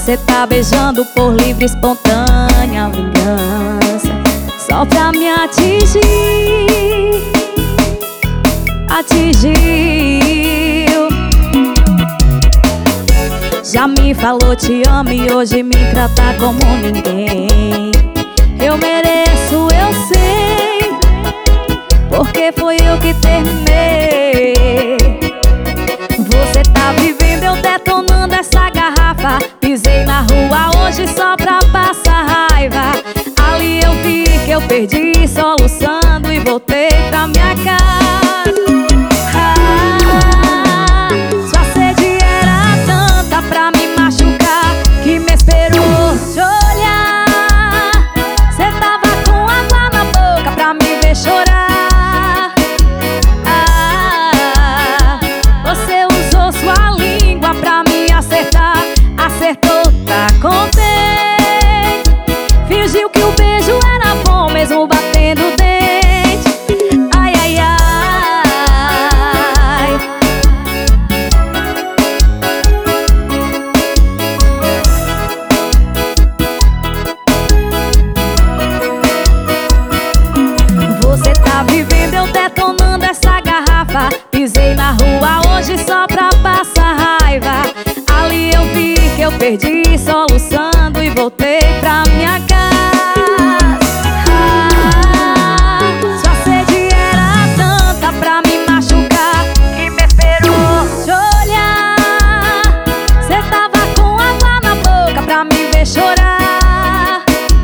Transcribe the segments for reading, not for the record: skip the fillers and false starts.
Você tá beijando por livre e espontânea vingança, só pra me atingir. Atingiu. Já me falou te amo e hoje me trata como ninguém. Eu mereço, eu sei, porque foi eu que terminei. Você tá vivendo, eu detonando essa garrafa. Pisei na rua hoje só pra passar raiva. Ali eu vi que eu perdi, soluçando e voltei pra minha casa. Sua sede era tanta pra me machucar que me esperou te olhar. Cê tava com água na boca pra me ver chorar. Você usou sua língua pra me acertar. Acertou, tá contente. Fingiu que o beijo era bom mesmo batendo o dente. Ai, ai, ai. Você tá vivendo, eu detonando essa garrafa. Pisei na rua hoje só pra passar raiva. Ali eu vi que eu perdi, soluçando e voltei pra minha casa. Sua sede era tanta pra me machucar que me esperou te olhar. Cê tava com água na boca pra me ver chorar.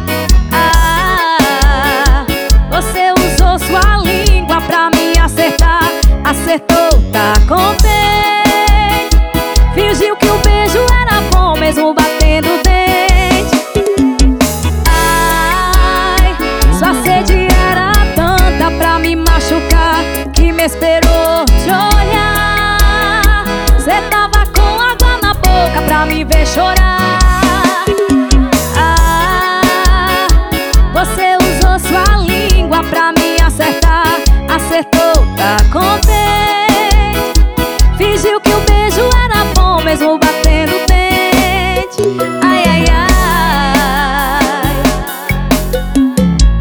Você usou sua língua pra me acertar. Acertou, tá contente. Fingiu que o beijo era bom mesmo batendo o dente. Ai, sua sede era tanta pra me machucar que me esperou te olhar. Cê tava com água na boca pra me ver chorar. Você usou sua língua pra me acertar. Acertou, tá contente. Fingiu que o beijo era bom mesmo